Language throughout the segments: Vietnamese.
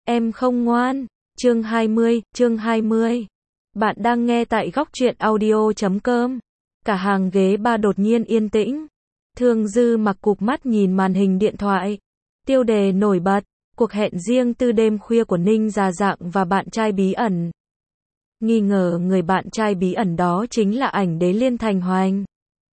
Em không ngoan. Chương 20. Bạn đang nghe tại góc truyện audio.com. Cả hàng ghế ba đột nhiên yên tĩnh. Thương Dư mặc cụp mắt nhìn màn hình điện thoại. Tiêu đề nổi bật, cuộc hẹn riêng tư đêm khuya của Ninh Già Dạng và bạn trai bí ẩn. Nghi ngờ người bạn trai bí ẩn đó chính là ảnh đế Liên Thành Hoành.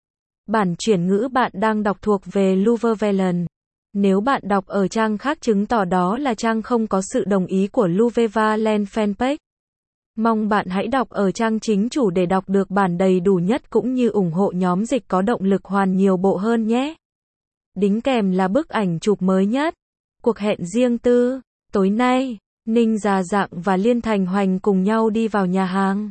Bản chuyển ngữ bạn đang đọc thuộc về Luverne. Nếu bạn đọc ở trang khác chứng tỏ đó là trang không có sự đồng ý của Luverne fanpage. Mong bạn hãy đọc ở trang chính chủ để đọc được bản đầy đủ nhất cũng như ủng hộ nhóm dịch có động lực hoàn nhiều bộ hơn nhé. Đính kèm là bức ảnh chụp mới nhất. Cuộc hẹn riêng tư. Tối nay, Ninh Già Dạng và Liên Thành Hoành cùng nhau đi vào nhà hàng.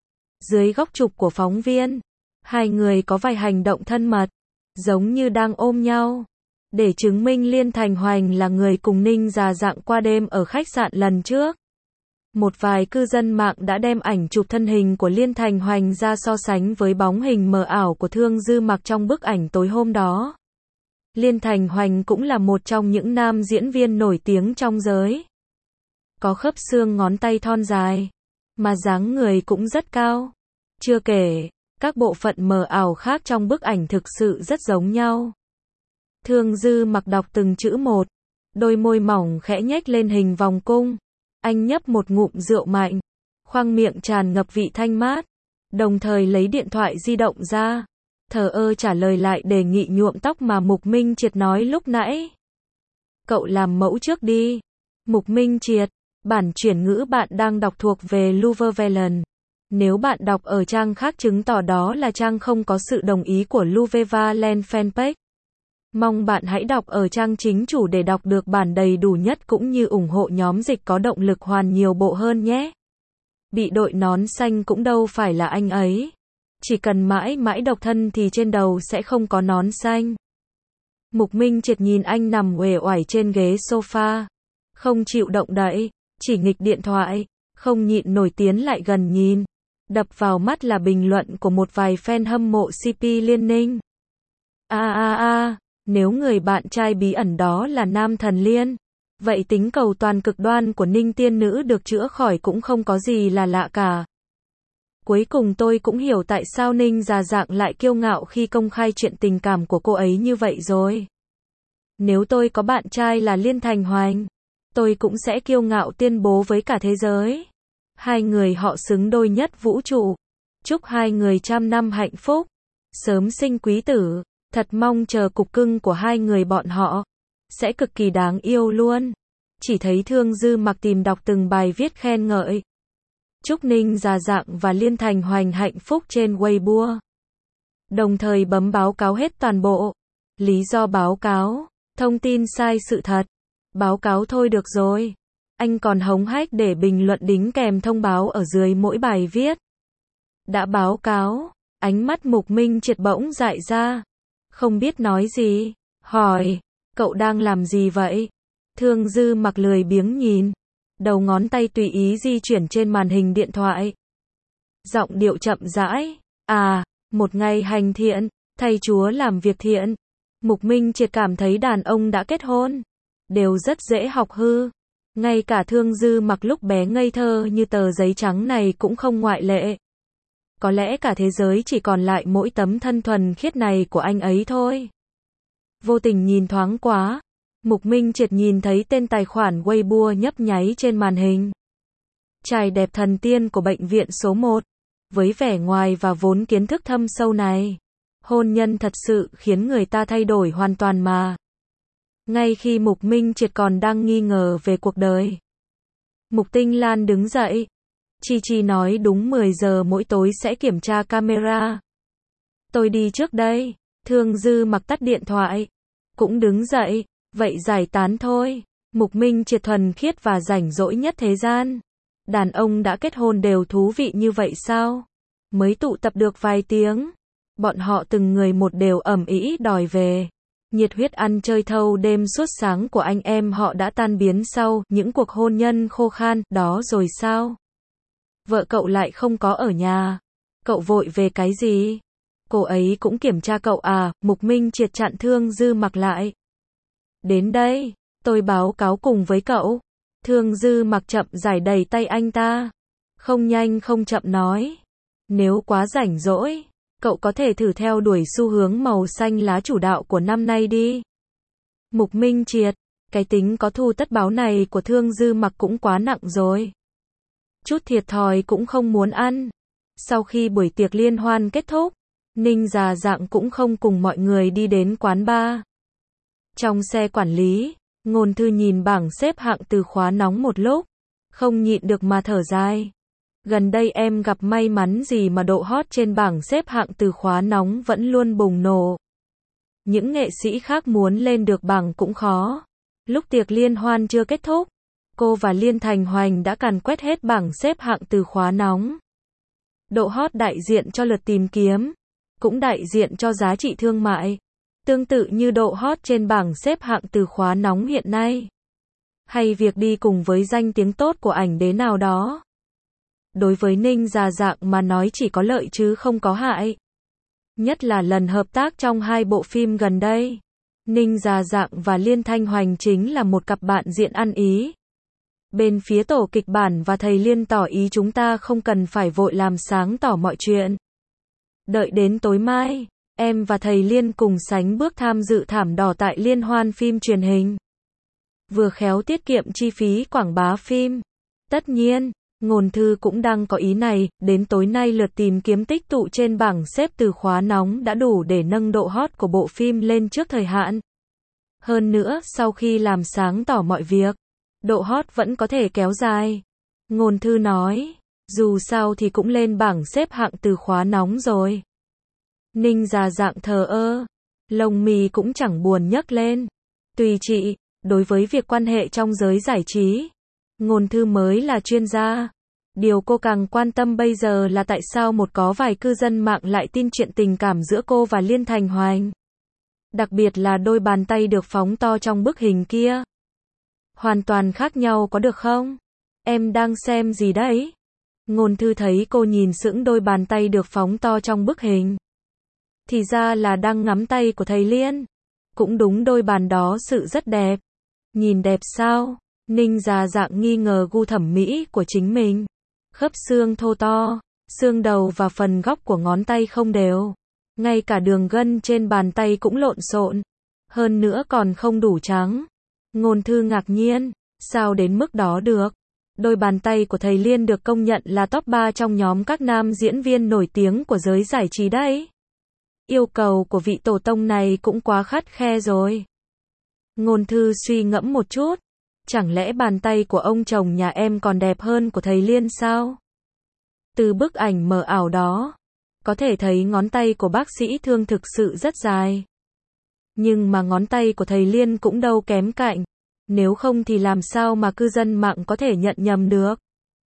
Dưới góc chụp của phóng viên, hai người có vài hành động thân mật, giống như đang ôm nhau. Để chứng minh Liên Thành Hoành là người cùng Ninh Già Dạng qua đêm ở khách sạn lần trước. Một vài cư dân mạng đã đem ảnh chụp thân hình của Liên Thành Hoành ra so sánh với bóng hình mờ ảo của Thương Dư mặc trong bức ảnh tối hôm đó. Liên Thành Hoành cũng là một trong những nam diễn viên nổi tiếng trong giới. Có khớp xương ngón tay thon dài, mà dáng người cũng rất cao. Chưa kể, các bộ phận mờ ảo khác trong bức ảnh thực sự rất giống nhau. Thương Dư mặc đọc từng chữ một, đôi môi mỏng khẽ nhếch lên hình vòng cung. Anh nhấp một ngụm rượu mạnh, khoang miệng tràn ngập vị thanh mát, đồng thời lấy điện thoại di động ra, thờ ơ trả lời lại đề nghị nhuộm tóc mà Mục Minh Triệt nói lúc nãy. Cậu làm mẫu trước đi. Mục Minh Triệt, bản chuyển ngữ bạn đang đọc thuộc về Luverne. Nếu bạn đọc ở trang khác chứng tỏ đó là trang không có sự đồng ý của Luverne fanpage. Mong bạn hãy đọc ở trang chính chủ để đọc được bản đầy đủ nhất cũng như ủng hộ nhóm dịch có động lực hoàn nhiều bộ hơn nhé. Bị đội nón xanh cũng đâu phải là anh ấy. Chỉ cần mãi mãi độc thân thì trên đầu sẽ không có nón xanh. Mục Minh Triệt nhìn anh nằm uể oải trên ghế sofa, không chịu động đậy, chỉ nghịch điện thoại, không nhịn nổi tiến lại gần nhìn. Đập vào mắt là bình luận của một vài fan hâm mộ CP Liên Ninh. Nếu người bạn trai bí ẩn đó là nam thần Liên, vậy tính cầu toàn cực đoan của Ninh tiên nữ được chữa khỏi cũng không có gì là lạ cả. Cuối cùng tôi cũng hiểu tại sao Ninh Già Dạng lại kiêu ngạo khi công khai chuyện tình cảm của cô ấy như vậy rồi. Nếu tôi có bạn trai là Liên Thành Hoành, tôi cũng sẽ kiêu ngạo tuyên bố với cả thế giới. Hai người họ xứng đôi nhất vũ trụ. Chúc hai người trăm năm hạnh phúc, sớm sinh quý tử. Thật mong chờ cục cưng của hai người bọn họ. Sẽ cực kỳ đáng yêu luôn. Chỉ thấy Thương Dư mặc tìm đọc từng bài viết khen ngợi. Chúc Ninh Già Dạng và Liên Thành Hoành hạnh phúc trên Weibo. Đồng thời bấm báo cáo hết toàn bộ. Lý do báo cáo, thông tin sai sự thật. Báo cáo thôi được rồi. Anh còn hống hách để bình luận đính kèm thông báo ở dưới mỗi bài viết. Đã báo cáo, ánh mắt Mục Minh Triệt bỗng dại ra. Không biết nói gì, hỏi, cậu đang làm gì vậy? Thương Dư mặc lười biếng nhìn, đầu ngón tay tùy ý di chuyển trên màn hình điện thoại. Giọng điệu chậm rãi, một ngày hành thiện, thầy Chúa làm việc thiện. Mục Minh Triệt cảm thấy đàn ông đã kết hôn, đều rất dễ học hư. Ngay cả Thương Dư mặc lúc bé ngây thơ như tờ giấy trắng này cũng không ngoại lệ. Có lẽ cả thế giới chỉ còn lại mỗi tấm thân thuần khiết này của anh ấy thôi. Vô tình nhìn thoáng quá, Mục Minh Triệt nhìn thấy tên tài khoản Weibo nhấp nháy trên màn hình. Trai đẹp thần tiên của bệnh viện số 1. Với vẻ ngoài và vốn kiến thức thâm sâu này, hôn nhân thật sự khiến người ta thay đổi hoàn toàn mà. Ngay khi Mục Minh Triệt còn đang nghi ngờ về cuộc đời, Mục Tinh Lan đứng dậy. Chi nói đúng 10 giờ mỗi tối sẽ kiểm tra camera. Tôi đi trước đây. Thương Dư mặc tắt điện thoại, cũng đứng dậy. Vậy giải tán thôi. Mục Minh Triệt thuần khiết và rảnh rỗi nhất thế gian. Đàn ông đã kết hôn đều thú vị như vậy sao? Mới tụ tập được vài tiếng, bọn họ từng người một đều ầm ĩ đòi về. Nhiệt huyết ăn chơi thâu đêm suốt sáng của anh em họ đã tan biến sau những cuộc hôn nhân khô khan đó rồi sao? Vợ cậu lại không có ở nhà. Cậu vội về cái gì? Cô ấy cũng kiểm tra cậu à? Mục Minh Triệt chặn Thương Dư mặc lại. Đến đây, tôi báo cáo cùng với cậu. Thương Dư Mặc chậm rãi đẩy tay anh ta. Không nhanh không chậm nói. Nếu quá rảnh rỗi, cậu có thể thử theo đuổi xu hướng màu xanh lá chủ đạo của năm nay đi. Mục Minh Triệt, cái tính có thù tất báo này của Thương Dư Mặc cũng quá nặng rồi. Chút thiệt thòi cũng không muốn ăn. Sau khi buổi tiệc liên hoan kết thúc, Ninh Già Dạng cũng không cùng mọi người đi đến quán bar. Trong xe quản lý, Ngôn Thư nhìn bảng xếp hạng từ khóa nóng một lúc, không nhịn được mà thở dài. Gần đây em gặp may mắn gì mà độ hot trên bảng xếp hạng từ khóa nóng vẫn luôn bùng nổ. Những nghệ sĩ khác muốn lên được bảng cũng khó. Lúc tiệc liên hoan chưa kết thúc, cô và Liên Thành Hoành đã càn quét hết bảng xếp hạng từ khóa nóng. Độ hot đại diện cho lượt tìm kiếm, cũng đại diện cho giá trị thương mại. Tương tự như độ hot trên bảng xếp hạng từ khóa nóng hiện nay. Hay việc đi cùng với danh tiếng tốt của ảnh đế nào đó. Đối với Ninh Già Dạng mà nói chỉ có lợi chứ không có hại. Nhất là lần hợp tác trong 2 bộ phim gần đây. Ninh Già Dạng và Liên Thanh Hoành chính là một cặp bạn diễn ăn ý. Bên phía tổ kịch bản và thầy Liên tỏ ý chúng ta không cần phải vội làm sáng tỏ mọi chuyện. Đợi đến tối mai, em và thầy Liên cùng sánh bước tham dự thảm đỏ tại liên hoan phim truyền hình. Vừa khéo tiết kiệm chi phí quảng bá phim. Tất nhiên, Ngôn Thư cũng đang có ý này, đến tối nay lượt tìm kiếm tích tụ trên bảng xếp từ khóa nóng đã đủ để nâng độ hot của bộ phim lên trước thời hạn. Hơn nữa, sau khi làm sáng tỏ mọi việc, độ hot vẫn có thể kéo dài. Ngôn Thư nói, dù sao thì cũng lên bảng xếp hạng từ khóa nóng rồi. Ninh Già Dạng thờ ơ, lông mì cũng chẳng buồn nhấc lên. Tùy chị, đối với việc quan hệ trong giới giải trí, Ngôn Thư mới là chuyên gia. Điều cô càng quan tâm bây giờ là tại sao có vài cư dân mạng lại tin chuyện tình cảm giữa cô và Liên Thành Hoành. Đặc biệt là đôi bàn tay được phóng to trong bức hình kia. Hoàn toàn khác nhau có được không? Em đang xem gì đấy? Ngôn Thư thấy cô nhìn sững đôi bàn tay được phóng to trong bức hình. Thì ra là đang ngắm tay của thầy Liên. Cũng đúng, đôi bàn đó sự rất đẹp. Nhìn đẹp sao? Ninh Già Dạng nghi ngờ gu thẩm mỹ của chính mình. Khớp xương thô to, xương đầu và phần góc của ngón tay không đều. Ngay cả đường gân trên bàn tay cũng lộn xộn. Hơn nữa còn không đủ trắng. Ngôn Thư ngạc nhiên, sao đến mức đó được? Đôi bàn tay của thầy Liên được công nhận là top 3 trong nhóm các nam diễn viên nổi tiếng của giới giải trí đấy. Yêu cầu của vị tổ tông này cũng quá khắt khe rồi. Ngôn Thư suy ngẫm một chút. Chẳng lẽ bàn tay của ông chồng nhà em còn đẹp hơn của thầy Liên sao? Từ bức ảnh mờ ảo đó, có thể thấy ngón tay của bác sĩ Thương thực sự rất dài. Nhưng mà ngón tay của thầy Liên cũng đâu kém cạnh. Nếu không thì làm sao mà cư dân mạng có thể nhận nhầm được?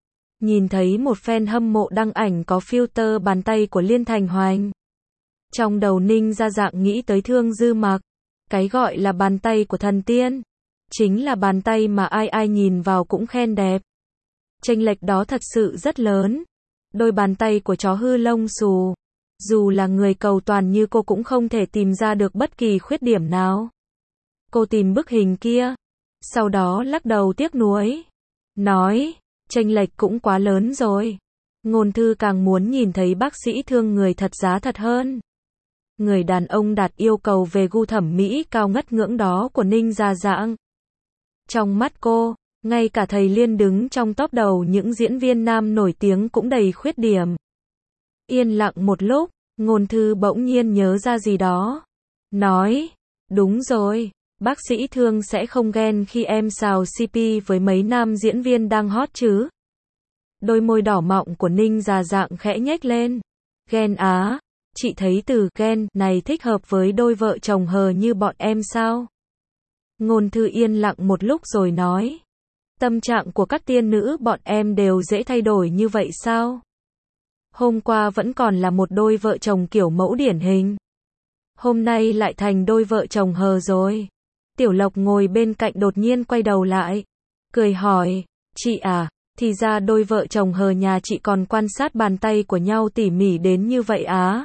Nhìn thấy một fan hâm mộ đăng ảnh có filter bàn tay của Liên Thành Hoành. Trong đầu Ninh Gia Dạng nghĩ tới Thương Dư Mặc. Cái gọi là bàn tay của thần tiên. Chính là bàn tay mà ai ai nhìn vào cũng khen đẹp. Chênh lệch đó thật sự rất lớn. Đôi bàn tay của chó hư lông xù. Dù là người cầu toàn như cô cũng không thể tìm ra được bất kỳ khuyết điểm nào. Cô tìm bức hình kia. Sau đó lắc đầu tiếc nuối. Nói, chênh lệch cũng quá lớn rồi. Ngôn Thư càng muốn nhìn thấy bác sĩ Thương người thật giá thật hơn. Người đàn ông đạt yêu cầu về gu thẩm mỹ cao ngất ngưỡng đó của Ninh Gia Dạng. Trong mắt cô, ngay cả thầy Liên đứng trong top đầu những diễn viên nam nổi tiếng cũng đầy khuyết điểm. Yên lặng một lúc, Ngôn Thư bỗng nhiên nhớ ra gì đó. Nói, đúng rồi, bác sĩ Thương sẽ không ghen khi em xào CP với mấy nam diễn viên đang hot chứ. Đôi môi đỏ mọng của Ninh Gia Dạng khẽ nhếch lên. Ghen á, chị thấy từ ghen này thích hợp với đôi vợ chồng hờ như bọn em sao? Ngôn Thư yên lặng một lúc rồi nói. Tâm trạng của các tiên nữ bọn em đều dễ thay đổi như vậy sao? Hôm qua vẫn còn là một đôi vợ chồng kiểu mẫu điển hình. Hôm nay lại thành đôi vợ chồng hờ rồi. Tiểu Lộc ngồi bên cạnh đột nhiên quay đầu lại. Cười hỏi, chị à, thì ra đôi vợ chồng hờ nhà chị còn quan sát bàn tay của nhau tỉ mỉ đến như vậy á.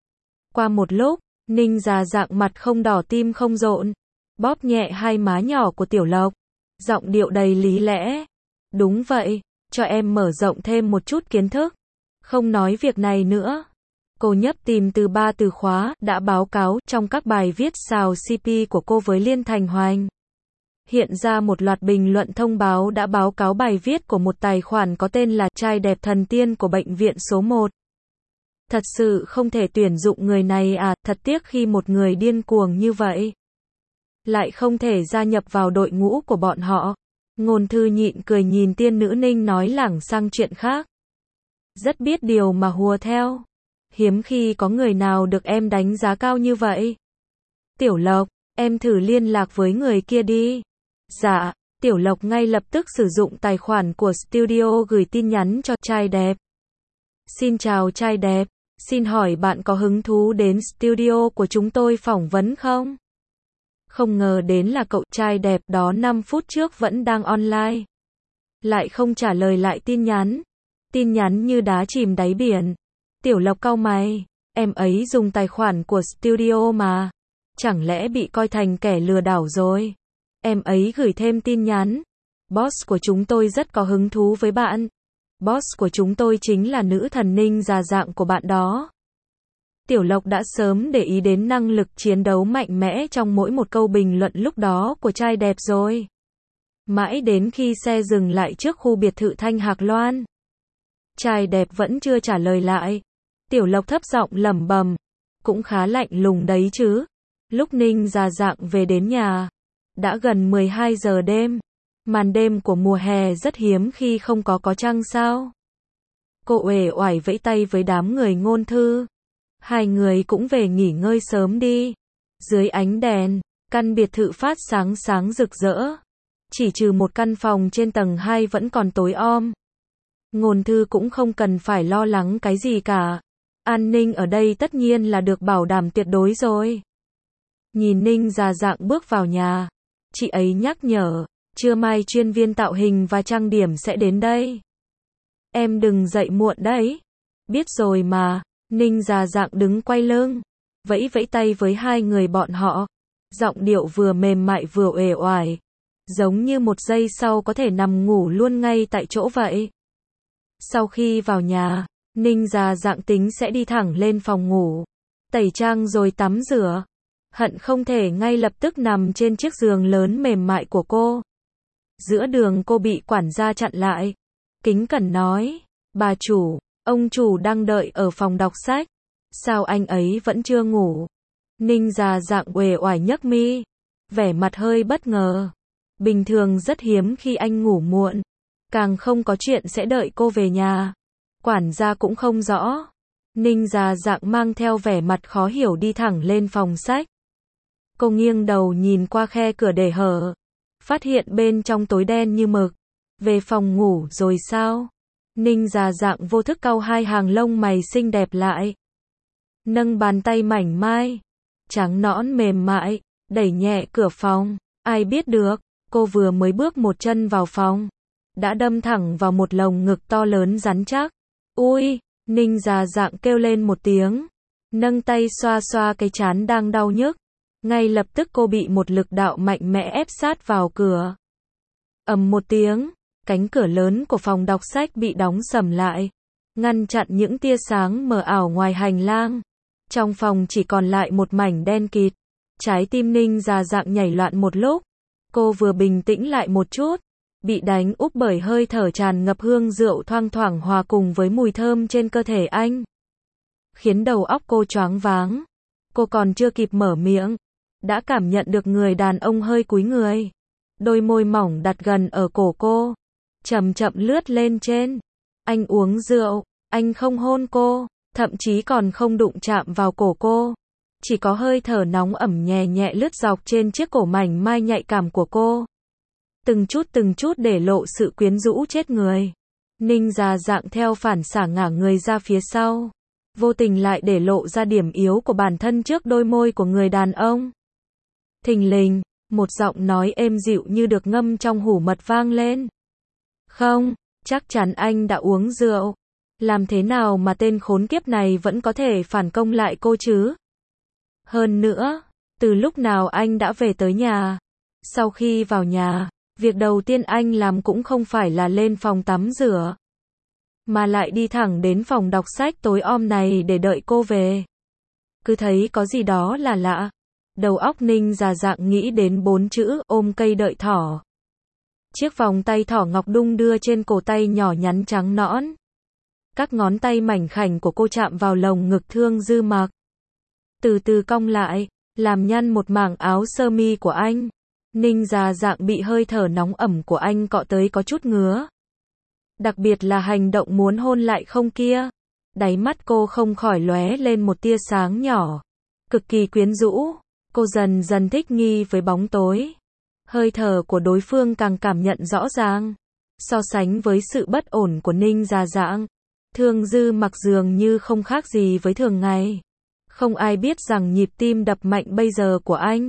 Qua một lúc, Ninh Gia Dạng mặt không đỏ tim không rộn. Bóp nhẹ hai má nhỏ của Tiểu Lộc. Giọng điệu đầy lý lẽ. Đúng vậy, cho em mở rộng thêm một chút kiến thức. Không nói việc này nữa. Cô nhấp tìm từ 3 từ khóa đã báo cáo trong các bài viết xào CP của cô với Liên Thành Hoành. Hiện ra một loạt bình luận thông báo đã báo cáo bài viết của một tài khoản có tên là Trai đẹp thần tiên của bệnh viện số 1. Thật sự không thể tuyển dụng người này à, thật tiếc khi một người điên cuồng như vậy lại không thể gia nhập vào đội ngũ của bọn họ. Ngôn thư nhịn cười nhìn tiên nữ Ninh nói lảng sang chuyện khác. Rất biết điều mà hùa theo. Hiếm khi có người nào được em đánh giá cao như vậy. Tiểu Lộc, em thử liên lạc với người kia đi. Dạ, Tiểu Lộc ngay lập tức sử dụng tài khoản của studio gửi tin nhắn cho trai đẹp. Xin chào trai đẹp, xin hỏi bạn có hứng thú đến studio của chúng tôi phỏng vấn không? Không ngờ đến là cậu trai đẹp đó 5 phút trước vẫn đang online. Lại không trả lời lại tin nhắn. Tin nhắn như đá chìm đáy biển. Tiểu Lộc cau mày, em ấy dùng tài khoản của studio mà. Chẳng lẽ bị coi thành kẻ lừa đảo rồi? Em ấy gửi thêm tin nhắn. Boss của chúng tôi rất có hứng thú với bạn. Boss của chúng tôi chính là nữ thần Ninh già dạng của bạn đó. Tiểu Lộc đã sớm để ý đến năng lực chiến đấu mạnh mẽ trong mỗi một câu bình luận lúc đó của trai đẹp rồi. Mãi đến khi xe dừng lại trước khu biệt thự Thanh Hạc Loan. Trai đẹp vẫn chưa trả lời lại. Tiểu Lộc thấp giọng lẩm bẩm, cũng khá lạnh lùng đấy chứ. Lúc Ninh già dạng về đến nhà, đã gần 12 giờ đêm. Màn đêm của mùa hè rất hiếm khi không có trăng sao. Cô uể oải vẫy tay với đám người Ngôn thư. Hai người cũng về nghỉ ngơi sớm đi. Dưới ánh đèn, căn biệt thự phát sáng sáng rực rỡ. Chỉ trừ một căn phòng trên tầng 2 vẫn còn tối om. Ngôn thư cũng không cần phải lo lắng cái gì cả. An ninh ở đây tất nhiên là được bảo đảm tuyệt đối rồi. Nhìn Ninh già dạng bước vào nhà, chị ấy nhắc nhở, trưa mai chuyên viên tạo hình và trang điểm sẽ đến đây. Em đừng dậy muộn đấy. Biết rồi mà. Ninh già dạng đứng quay lưng, vẫy vẫy tay với hai người bọn họ. Giọng điệu vừa mềm mại vừa uể oải, giống như một giây sau có thể nằm ngủ luôn ngay tại chỗ vậy. Sau khi vào nhà, Ninh già dạng tính sẽ đi thẳng lên phòng ngủ, tẩy trang rồi tắm rửa. Hận không thể ngay lập tức nằm trên chiếc giường lớn mềm mại của cô. Giữa đường cô bị quản gia chặn lại. Kính cẩn nói, bà chủ, ông chủ đang đợi ở phòng đọc sách. Sao anh ấy vẫn chưa ngủ? Ninh già dạng uể oải nhấc mi, vẻ mặt hơi bất ngờ. Bình thường rất hiếm khi anh ngủ muộn, càng không có chuyện sẽ đợi cô về nhà. Quản gia cũng không rõ. Ninh già dạng mang theo vẻ mặt khó hiểu đi thẳng lên phòng sách. Cô nghiêng đầu nhìn qua khe cửa để hở, phát hiện bên trong tối đen như mực. Về phòng ngủ rồi sao? Ninh già dạng vô thức cau hai hàng lông mày xinh đẹp lại. Nâng bàn tay mảnh mai, trắng nõn mềm mại, đẩy nhẹ cửa phòng. Ai biết được, cô vừa mới bước một chân vào phòng, đã đâm thẳng vào một lồng ngực to lớn rắn chắc. Ui, Ninh già dạng kêu lên một tiếng, nâng tay xoa xoa cái trán đang đau nhức. Ngay lập tức cô bị một lực đạo mạnh mẽ ép sát vào cửa. Ầm một tiếng, cánh cửa lớn của phòng đọc sách bị đóng sầm lại, ngăn chặn những tia sáng mờ ảo ngoài hành lang. Trong phòng chỉ còn lại một mảnh đen kịt. Trái tim Ninh già dạng nhảy loạn một lúc. Cô vừa bình tĩnh lại một chút, bị đánh úp bởi hơi thở tràn ngập hương rượu thoang thoảng hòa cùng với mùi thơm trên cơ thể anh, khiến đầu óc cô choáng váng. Cô còn chưa kịp mở miệng, đã cảm nhận được người đàn ông hơi cúi người, đôi môi mỏng đặt gần ở cổ cô, chậm chậm lướt lên trên. Anh uống rượu, anh không hôn cô, thậm chí còn không đụng chạm vào cổ cô. Chỉ có hơi thở nóng ẩm nhẹ nhẹ lướt dọc trên chiếc cổ mảnh mai nhạy cảm của cô. Từng chút để lộ sự quyến rũ chết người. Ninh già dạng theo phản xả ngả người ra phía sau, vô tình lại để lộ ra điểm yếu của bản thân trước đôi môi của người đàn ông. Thình lình, một giọng nói êm dịu như được ngâm trong hủ mật vang lên. Không, chắc chắn anh đã uống rượu. Làm thế nào mà tên khốn kiếp này vẫn có thể phản công lại cô chứ? Hơn nữa, từ lúc nào anh đã về tới nhà? Sau khi vào nhà, Việc đầu tiên anh làm cũng không phải là lên phòng tắm rửa, mà lại đi thẳng đến phòng đọc sách tối om này để đợi cô về. Cứ thấy có gì đó là lạ. Đầu óc Ninh già dạng nghĩ đến 4 chữ ôm cây đợi thỏ. Chiếc vòng tay thỏ ngọc đung đưa trên cổ tay nhỏ nhắn trắng nõn. Các ngón tay mảnh khảnh của cô chạm vào lồng ngực Thương Dư Mặc. Từ từ cong lại, làm nhăn một mảng áo sơ mi của anh. Ninh già dạng bị hơi thở nóng ẩm của anh cọ tới có chút ngứa. Đặc biệt là hành động muốn hôn lại không kia. Đáy mắt cô không khỏi lóe lên một tia sáng nhỏ. Cực kỳ quyến rũ. Cô dần dần thích nghi với bóng tối. Hơi thở của đối phương càng cảm nhận rõ ràng. So sánh với sự bất ổn của Ninh già dạng, Thương Dư Mặc dường như không khác gì với thường ngày. Không ai biết rằng nhịp tim đập mạnh bây giờ của anh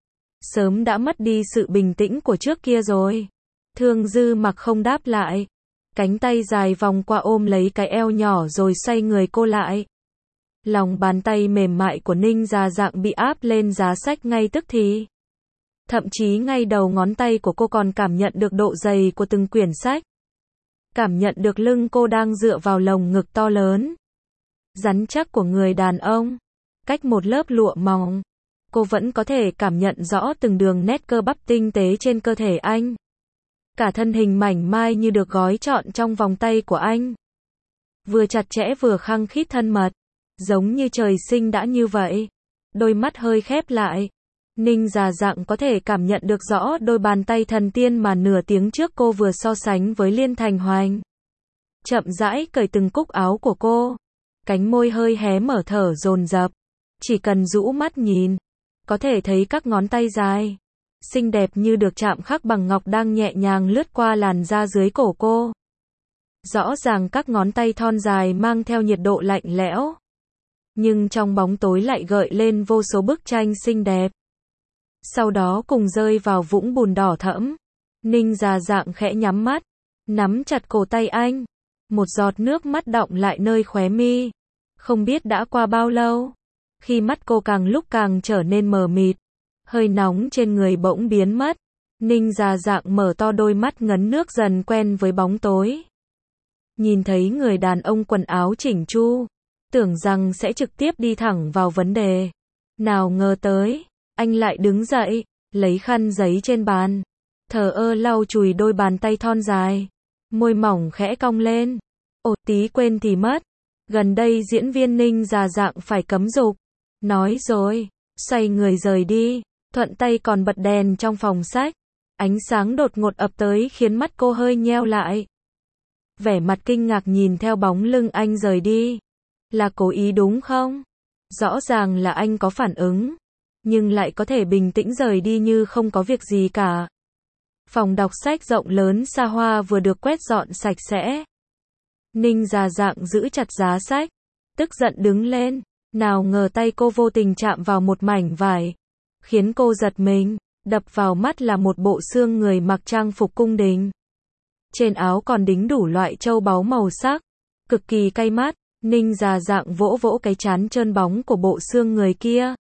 sớm đã mất đi sự bình tĩnh của trước kia rồi. Thương Dư Mặc không đáp lại. Cánh tay dài vòng qua ôm lấy cái eo nhỏ rồi xoay người cô lại. Lòng bàn tay mềm mại của Ninh già dạng bị áp lên giá sách ngay tức thì. Thậm chí ngay đầu ngón tay của cô còn cảm nhận được độ dày của từng quyển sách. Cảm nhận được lưng cô đang dựa vào lồng ngực to lớn, rắn chắc của người đàn ông. Cách một lớp lụa mỏng, cô vẫn có thể cảm nhận rõ từng đường nét cơ bắp tinh tế trên cơ thể anh. Cả thân hình mảnh mai như được gói trọn trong vòng tay của anh. Vừa chặt chẽ vừa khăng khít thân mật. Giống như trời sinh đã như vậy. Đôi mắt hơi khép lại. Ninh già dạng có thể cảm nhận được rõ đôi bàn tay thần tiên mà nửa tiếng trước cô vừa so sánh với Liên Thành Hoành. Chậm rãi cởi từng cúc áo của cô. Cánh môi hơi hé mở thở dồn dập. Chỉ cần rũ mắt nhìn, có thể thấy các ngón tay dài, xinh đẹp như được chạm khắc bằng ngọc đang nhẹ nhàng lướt qua làn da dưới cổ cô. Rõ ràng các ngón tay thon dài mang theo nhiệt độ lạnh lẽo, nhưng trong bóng tối lại gợi lên vô số bức tranh xinh đẹp. Sau đó cùng rơi vào vũng bùn đỏ thẫm. Ninh già dạng khẽ nhắm mắt, nắm chặt cổ tay anh. Một giọt nước mắt đọng lại nơi khóe mi. Không biết đã qua bao lâu, khi mắt cô càng lúc càng trở nên mờ mịt, hơi nóng trên người bỗng biến mất. Ninh già dạng mở to đôi mắt ngấn nước dần quen với bóng tối. Nhìn thấy người đàn ông quần áo chỉnh chu, tưởng rằng sẽ trực tiếp đi thẳng vào vấn đề. Nào ngờ tới, anh lại đứng dậy, lấy khăn giấy trên bàn, thờ ơ lau chùi đôi bàn tay thon dài. Môi mỏng khẽ cong lên. Ồ, tí quên thì mất. Gần đây diễn viên Ninh già dạng phải cấm dục. Nói rồi, xoay người rời đi, thuận tay còn bật đèn trong phòng sách. Ánh sáng đột ngột ập tới khiến mắt cô hơi nheo lại. Vẻ mặt kinh ngạc nhìn theo bóng lưng anh rời đi. Là cố ý đúng không? Rõ ràng là anh có phản ứng, nhưng lại có thể bình tĩnh rời đi như không có việc gì cả. Phòng đọc sách rộng lớn xa hoa vừa được quét dọn sạch sẽ. Ninh già dạng giữ chặt giá sách, tức giận đứng lên. Nào ngờ tay cô vô tình chạm vào một mảnh vải, khiến cô giật mình. Đập vào mắt là một bộ xương người mặc trang phục cung đình. Trên áo còn đính đủ loại châu báu màu sắc, cực kỳ cay mắt. Ninh già dạng vỗ vỗ cái trán trơn bóng của bộ xương người kia.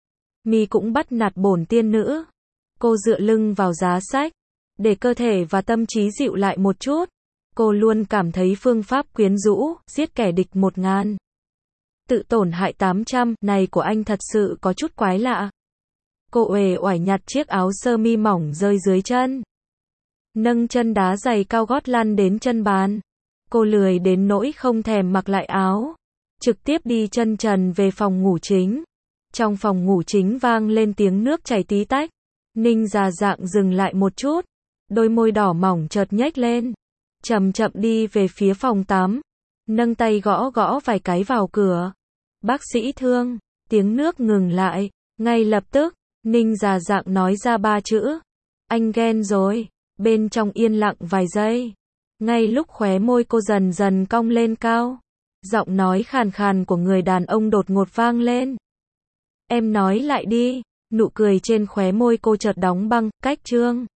Mi cũng bắt nạt bổn tiên nữ. Cô dựa lưng vào giá sách, để cơ thể và tâm trí dịu lại một chút. Cô luôn cảm thấy phương pháp quyến rũ, giết kẻ địch 1000, tự tổn hại 800 này của anh thật sự có chút quái lạ. Cô uể oải nhặt chiếc áo sơ mi mỏng rơi dưới chân, nâng chân đá giày cao gót lăn đến chân bàn. Cô lười đến nỗi không thèm mặc lại áo, trực tiếp đi chân trần về phòng ngủ chính. Trong phòng ngủ chính vang lên tiếng nước chảy tí tách. Ninh già dạng dừng lại một chút, đôi môi đỏ mỏng chợt nhếch lên, chậm chậm đi về phía phòng tắm, nâng tay gõ gõ vài cái vào cửa. Bác sĩ Thương. Tiếng nước ngừng lại, ngay lập tức, Ninh già dạng nói ra 3 chữ. Anh ghen rồi. Bên trong yên lặng vài giây. Ngay lúc khóe môi cô dần dần cong lên cao, giọng nói khàn khàn của người đàn ông đột ngột vang lên. Em nói lại đi. Nụ cười trên khóe môi cô chợt đóng băng. Cách Trương